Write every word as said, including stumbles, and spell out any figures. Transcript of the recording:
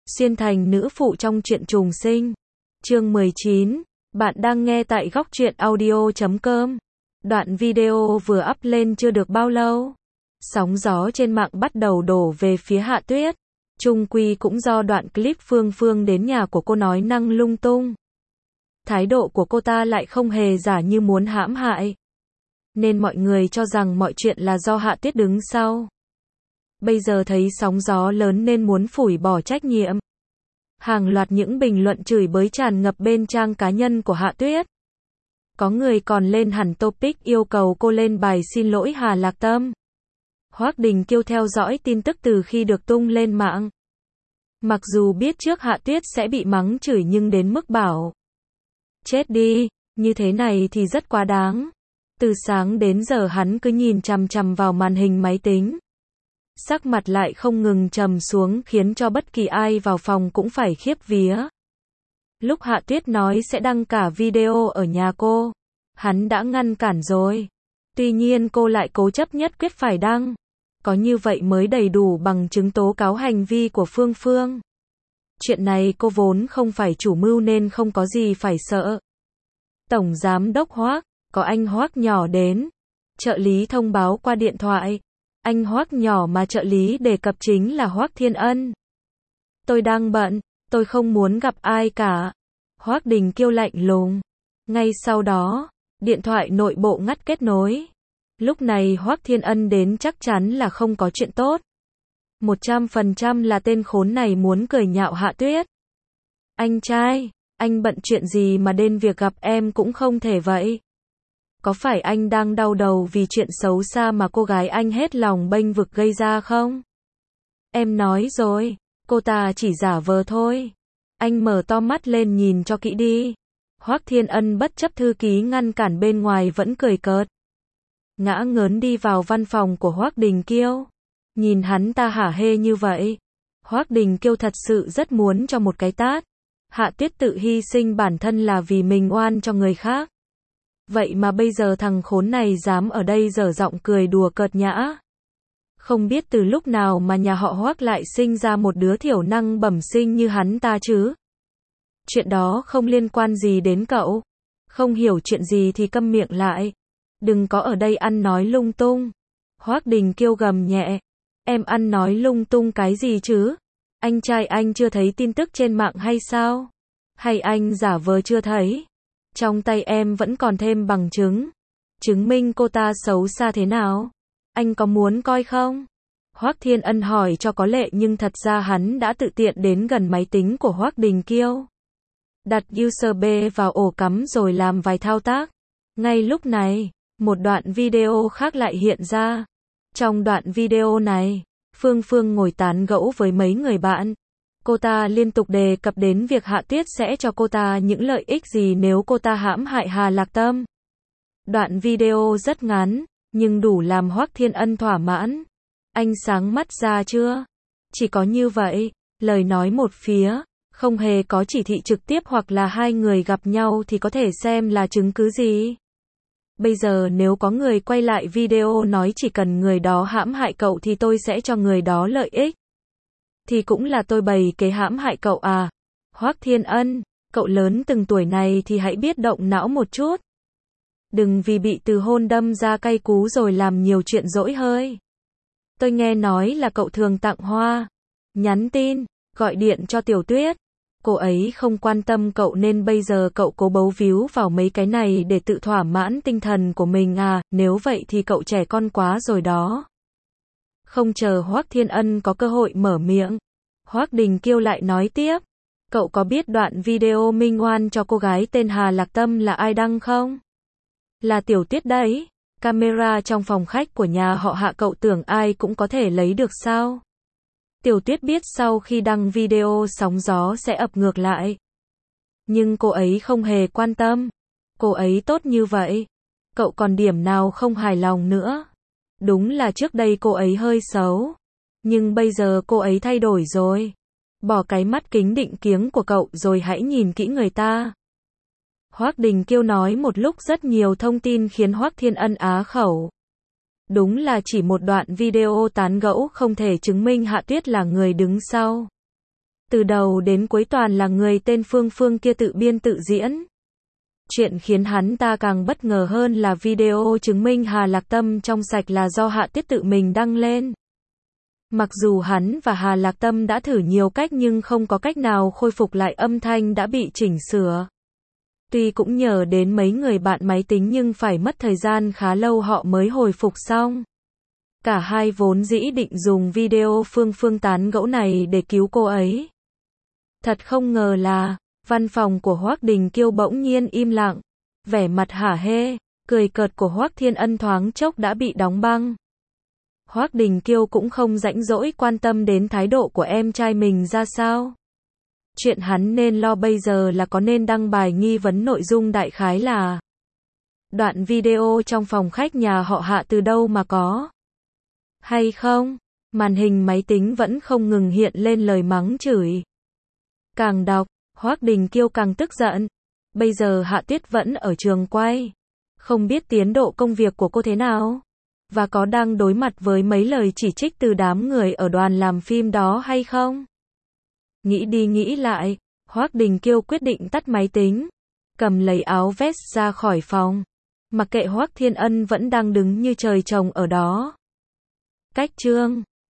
Xuyên thành nữ phụ trong truyện trùng sinh. Chương mười chín. Bạn đang nghe tại góc truyện audio chấm com. Đoạn video vừa up lên chưa được bao lâu, sóng gió trên mạng bắt đầu đổ về phía Hạ Tuyết. Chung quy cũng do đoạn clip Phương Phương đến nhà của cô nói năng lung tung. Thái độ của cô ta lại không hề giả như muốn hãm hại, nên mọi người cho rằng mọi chuyện là do Hạ Tuyết đứng sau. Bây giờ thấy sóng gió lớn nên muốn phủi bỏ trách nhiệm. Hàng loạt những bình luận chửi bới tràn ngập bên trang cá nhân của Hạ Tuyết. Có người còn lên hẳn topic yêu cầu cô lên bài xin lỗi Hà Lạc Tâm. Hoắc Đình Kiêu theo dõi tin tức từ khi được tung lên mạng. Mặc dù biết trước Hạ Tuyết sẽ bị mắng chửi nhưng đến mức bảo chết đi, như thế này thì rất quá đáng. Từ sáng đến giờ hắn cứ nhìn chằm chằm vào màn hình máy tính. Sắc mặt lại không ngừng trầm xuống khiến cho bất kỳ ai vào phòng cũng phải khiếp vía. Lúc Hạ Tuyết nói sẽ đăng cả video ở nhà cô, hắn đã ngăn cản rồi. Tuy nhiên cô lại cố chấp nhất quyết phải đăng. Có như vậy mới đầy đủ bằng chứng tố cáo hành vi của Phương Phương. Chuyện này cô vốn không phải chủ mưu nên không có gì phải sợ. Tổng giám đốc Hoắc, có anh Hoắc nhỏ đến. Trợ lý thông báo qua điện thoại. Anh Hoắc nhỏ mà trợ lý đề cập chính là Hoắc Thiên Ân. Tôi đang bận, tôi không muốn gặp ai cả. Hoắc Đình Kiêu lạnh lùng. Ngay sau đó, điện thoại nội bộ ngắt kết nối. Lúc này Hoắc Thiên Ân đến chắc chắn là không có chuyện tốt. một trăm phần trăm là tên khốn này muốn cười nhạo Hạ Tuyết. Anh trai, anh bận chuyện gì mà đến việc gặp em cũng không thể vậy? Có phải anh đang đau đầu vì chuyện xấu xa mà cô gái anh hết lòng bênh vực gây ra không? Em nói rồi, cô ta chỉ giả vờ thôi. Anh mở to mắt lên nhìn cho kỹ đi. Hoắc Thiên Ân bất chấp thư ký ngăn cản bên ngoài vẫn cười cợt. Ngã ngớn đi vào văn phòng của Hoắc Đình Kiêu. Nhìn hắn ta hả hê như vậy, Hoắc Đình Kiêu thật sự rất muốn cho một cái tát. Hạ Tuyết tự hy sinh bản thân là vì mình oan cho người khác. Vậy mà bây giờ thằng khốn này dám ở đây dở giọng cười đùa cợt nhã. Không biết từ lúc nào mà nhà họ Hoắc lại sinh ra một đứa thiểu năng bẩm sinh như hắn ta chứ. Chuyện đó không liên quan gì đến cậu. Không hiểu chuyện gì thì câm miệng lại. Đừng có ở đây ăn nói lung tung. Hoắc Đình Kiêu gầm nhẹ. Em ăn nói lung tung cái gì chứ? Anh trai anh chưa thấy tin tức trên mạng hay sao? Hay anh giả vờ chưa thấy? Trong tay em vẫn còn thêm bằng chứng. Chứng minh cô ta xấu xa thế nào? Anh có muốn coi không? Hoắc Thiên Ân hỏi cho có lệ nhưng thật ra hắn đã tự tiện đến gần máy tính của Hoắc Đình Kiêu. Đặt u ét bê vào ổ cắm rồi làm vài thao tác. Ngay lúc này, một đoạn video khác lại hiện ra. Trong đoạn video này, Phương Phương ngồi tán gẫu với mấy người bạn. Cô ta liên tục đề cập đến việc Hạ Tuyết sẽ cho cô ta những lợi ích gì nếu cô ta hãm hại Hà Lạc Tâm. Đoạn video rất ngắn, nhưng đủ làm Hoắc Thiên Ân thỏa mãn. Anh sáng mắt ra chưa? Chỉ có như vậy, lời nói một phía, không hề có chỉ thị trực tiếp hoặc là hai người gặp nhau thì có thể xem là chứng cứ gì. Bây giờ nếu có người quay lại video nói chỉ cần người đó hãm hại cậu thì tôi sẽ cho người đó lợi ích. Thì cũng là tôi bày kế hãm hại cậu à. Hoắc Thiên Ân, cậu lớn từng tuổi này thì hãy biết động não một chút. Đừng vì bị từ hôn đâm ra cay cú rồi làm nhiều chuyện dỗi hơi. Tôi nghe nói là cậu thường tặng hoa, nhắn tin, gọi điện cho Tiểu Tuyết. Cô ấy không quan tâm cậu nên bây giờ cậu cố bấu víu vào mấy cái này để tự thỏa mãn tinh thần của mình à, nếu vậy thì cậu trẻ con quá rồi đó. Không chờ Hoắc Thiên Ân có cơ hội mở miệng, Hoắc Đình Kiêu lại nói tiếp. Cậu có biết đoạn video minh oan cho cô gái tên Hà Lạc Tâm là ai đăng không? Là Tiểu Tuyết đấy. Camera trong phòng khách của nhà họ Hạ cậu tưởng ai cũng có thể lấy được sao? Tiểu Tuyết biết sau khi đăng video sóng gió sẽ ập ngược lại. Nhưng cô ấy không hề quan tâm. Cô ấy tốt như vậy. Cậu còn điểm nào không hài lòng nữa? Đúng là trước đây cô ấy hơi xấu. Nhưng bây giờ cô ấy thay đổi rồi. Bỏ cái mắt kính định kiếng của cậu rồi hãy nhìn kỹ người ta. Hoắc Đình Kiêu nói một lúc rất nhiều thông tin khiến Hoắc Thiên Ân á khẩu. Đúng là chỉ một đoạn video tán gẫu không thể chứng minh Hạ Tuyết là người đứng sau. Từ đầu đến cuối toàn là người tên Phương Phương kia tự biên tự diễn. Chuyện khiến hắn ta càng bất ngờ hơn là video chứng minh Hà Lạc Tâm trong sạch là do Hạ Tuyết tự mình đăng lên. Mặc dù hắn và Hà Lạc Tâm đã thử nhiều cách nhưng không có cách nào khôi phục lại âm thanh đã bị chỉnh sửa. Tuy cũng nhờ đến mấy người bạn máy tính nhưng phải mất thời gian khá lâu họ mới hồi phục xong. Cả hai vốn dĩ định dùng video Phương Phương tán gẫu này để cứu cô ấy. Thật không ngờ là, văn phòng của Hoắc Đình Kiêu bỗng nhiên im lặng. Vẻ mặt hả hê, cười cợt của Hoắc Thiên Ân thoáng chốc đã bị đóng băng. Hoắc Đình Kiêu cũng không rảnh rỗi quan tâm đến thái độ của em trai mình ra sao. Chuyện hắn nên lo bây giờ là có nên đăng bài nghi vấn nội dung đại khái là đoạn video trong phòng khách nhà họ Hạ từ đâu mà có. Hay không? Màn hình máy tính vẫn không ngừng hiện lên lời mắng chửi. Càng đọc, Hoắc Đình Kiêu càng tức giận. Bây giờ Hạ Tuyết vẫn ở trường quay. Không biết tiến độ công việc của cô thế nào? Và có đang đối mặt với mấy lời chỉ trích từ đám người ở đoàn làm phim đó hay không? Nghĩ đi nghĩ lại, Hoắc Đình Kiêu quyết định tắt máy tính, cầm lấy áo vest ra khỏi phòng. Mặc kệ Hoắc Thiên Ân vẫn đang đứng như trời trồng ở đó. Cách chương